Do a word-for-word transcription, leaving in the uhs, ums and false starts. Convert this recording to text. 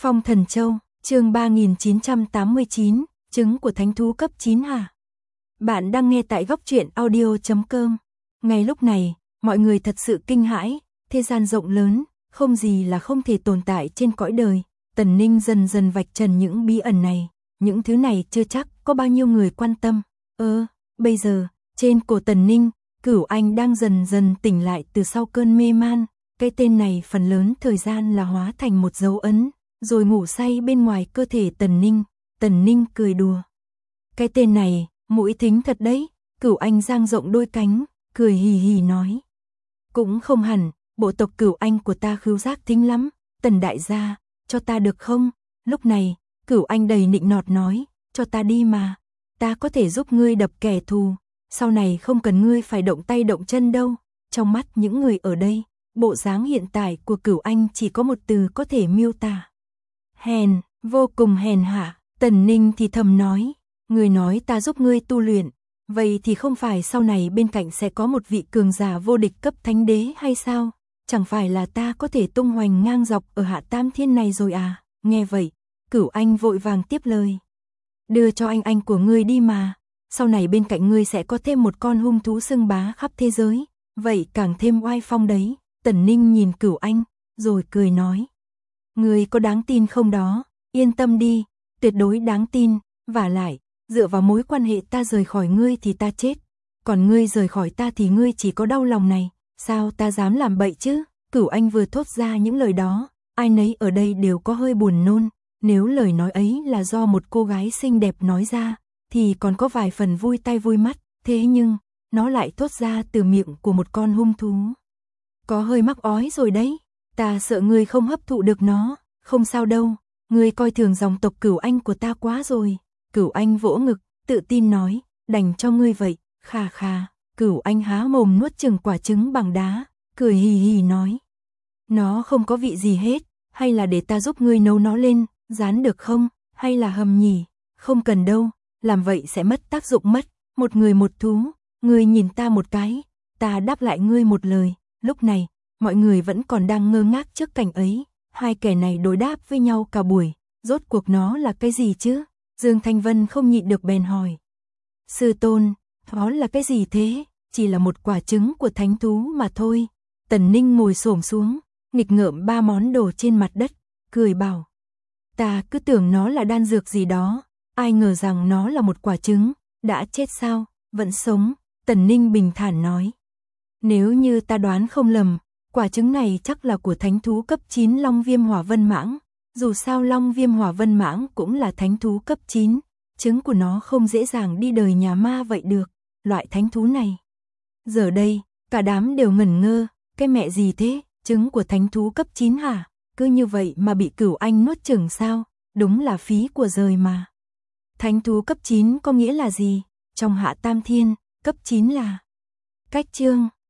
Phong Thần Châu, chương ba nghìn chín trăm tám mươi chín, trứng của thánh thú cấp chín hả? Bạn đang nghe tại góc truyện audio chấm com. Ngay lúc này, mọi người thật sự kinh hãi, thế gian rộng lớn, không gì là không thể tồn tại trên cõi đời. Tần Ninh dần dần vạch trần những bí ẩn này, những thứ này chưa chắc có bao nhiêu người quan tâm. Ơ, bây giờ, trên cổ Tần Ninh, Cửu Anh đang dần dần tỉnh lại từ sau cơn mê man. Cái tên này phần lớn thời gian là hóa thành một dấu ấn, rồi ngủ say bên ngoài cơ thể Tần Ninh. Tần Ninh cười đùa. Cái tên này, mũi thính thật đấy. Cửu Anh dang rộng đôi cánh, cười hì hì nói. Cũng không hẳn, bộ tộc Cửu Anh của ta khứu giác thính lắm. Tần đại gia, cho ta được không? Lúc này, Cửu Anh đầy nịnh nọt nói, cho ta đi mà. Ta có thể giúp ngươi đập kẻ thù, sau này không cần ngươi phải động tay động chân đâu. Trong mắt những người ở đây, bộ dáng hiện tại của Cửu Anh chỉ có một từ có thể miêu tả. Hèn, vô cùng hèn hạ. Tần Ninh thì thầm nói, ngươi nói ta giúp ngươi tu luyện, vậy thì không phải sau này bên cạnh sẽ có một vị cường giả vô địch cấp thánh đế hay sao? Chẳng phải là ta có thể tung hoành ngang dọc ở hạ tam thiên này rồi à? Nghe vậy, Cửu Anh vội vàng tiếp lời. Đưa cho anh anh của ngươi đi mà, sau này bên cạnh ngươi sẽ có thêm một con hung thú xưng bá khắp thế giới, vậy càng thêm oai phong đấy. Tần Ninh nhìn Cửu Anh, rồi cười nói. Ngươi có đáng tin không đó? Yên tâm đi, tuyệt đối đáng tin, vả lại, dựa vào mối quan hệ ta rời khỏi ngươi thì ta chết, còn ngươi rời khỏi ta thì ngươi chỉ có đau lòng này, sao ta dám làm bậy chứ? Cửu Anh vừa thốt ra những lời đó, ai nấy ở đây đều có hơi buồn nôn, nếu lời nói ấy là do một cô gái xinh đẹp nói ra, thì còn có vài phần vui tai vui mắt, thế nhưng, nó lại thốt ra từ miệng của một con hung thú. Có hơi mắc ói rồi đấy, ta sợ ngươi không hấp thụ được nó, không sao đâu, ngươi coi thường dòng tộc Cửu Anh của ta quá rồi. Cửu Anh vỗ ngực, tự tin nói, đành cho ngươi vậy, khà khà. Cửu Anh há mồm nuốt chừng quả trứng bằng đá, cười hì hì nói. Nó không có vị gì hết, hay là để ta giúp ngươi nấu nó lên, rán được không, hay là hầm nhỉ? Không cần đâu, làm vậy sẽ mất tác dụng mất, một người một thú, ngươi nhìn ta một cái, ta đáp lại ngươi một lời. Lúc này, mọi người vẫn còn đang ngơ ngác trước cảnh ấy, hai kẻ này đối đáp với nhau cả buổi, rốt cuộc nó là cái gì chứ? Dương Thanh Vân không nhịn được bèn hỏi. Sư tôn, đó là cái gì thế? Chỉ là một quả trứng của thánh thú mà thôi. Tần Ninh ngồi xổm xuống, nghịch ngợm ba món đồ trên mặt đất, cười bảo. Ta cứ tưởng nó là đan dược gì đó, ai ngờ rằng nó là một quả trứng, đã chết sao, vẫn sống. Tần Ninh bình thản nói. Nếu như ta đoán không lầm, quả trứng này chắc là của thánh thú cấp chín Long Viêm Hỏa Vân Mãng. Dù sao Long Viêm Hỏa Vân Mãng cũng là thánh thú cấp chín, trứng của nó không dễ dàng đi đời nhà ma vậy được, loại thánh thú này. Giờ đây, cả đám đều ngẩn ngơ, cái mẹ gì thế, trứng của thánh thú cấp chín hả? Cứ như vậy mà bị Cửu Anh nuốt chửng sao? Đúng là phí của rời mà. Thánh thú cấp chín có nghĩa là gì? Trong hạ tam thiên, cấp chín là cách chương